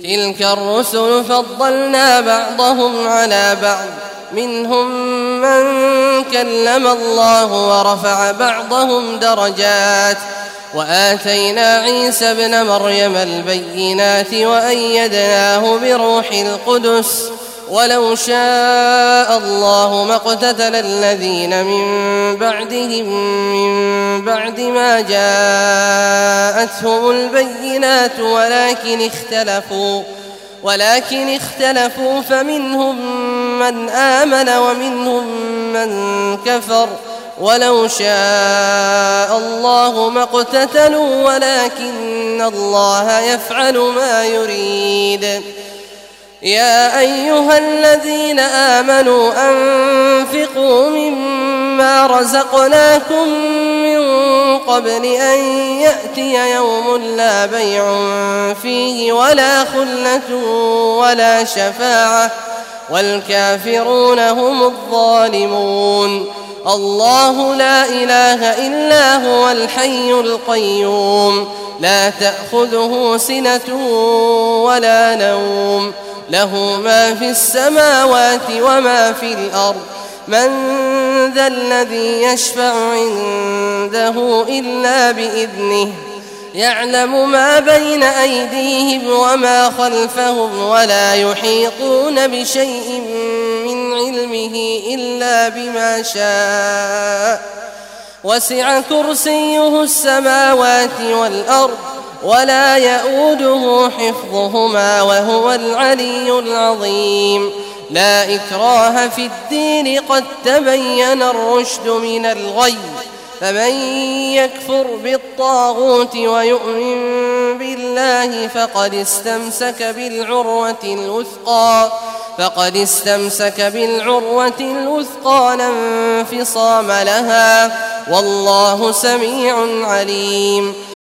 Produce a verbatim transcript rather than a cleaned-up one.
تلك الرسل فضلنا بعضهم على بعض منهم من كلم الله ورفع بعضهم درجات وآتينا عيسى ابن مريم البينات وأيدناه بروح القدس ولو شاء الله ما اقتتل الذين من بعدهم من بعد ما جاءتهم البينات ولكن اختلفوا ولكن اختلفوا فمنهم من آمن ومنهم من كفر ولو شاء الله ما اقتتلوا ولكن الله يفعل ما يريد. يا أيها الذين آمنوا أنفقوا مما رزقناكم من قبل أن يأتي يوم لا بيع فيه ولا خلة ولا شفاعة والكافرون هم الظالمون. الله لا إله إلا هو الحي القيوم لا تأخذه سنة ولا نوم له ما في السماوات وما في الأرض من ذا الذي يشفع عنده إلا بإذنه يعلم ما بين أيديهم وما خلفهم ولا يحيطون بشيء من علمه إلا بما شاء وسع كرسيه السماوات والأرض ولا يؤوده حفظهما وهو العلي العظيم. لا إكراه في الدين قد تبين الرشد من الغي فمن يكفر بالطاغوت ويؤمن بالله فقد استمسك بالعروة الوثقى فقد استمسك بالعروة الوثقى لا انفصام لها والله سميع عليم.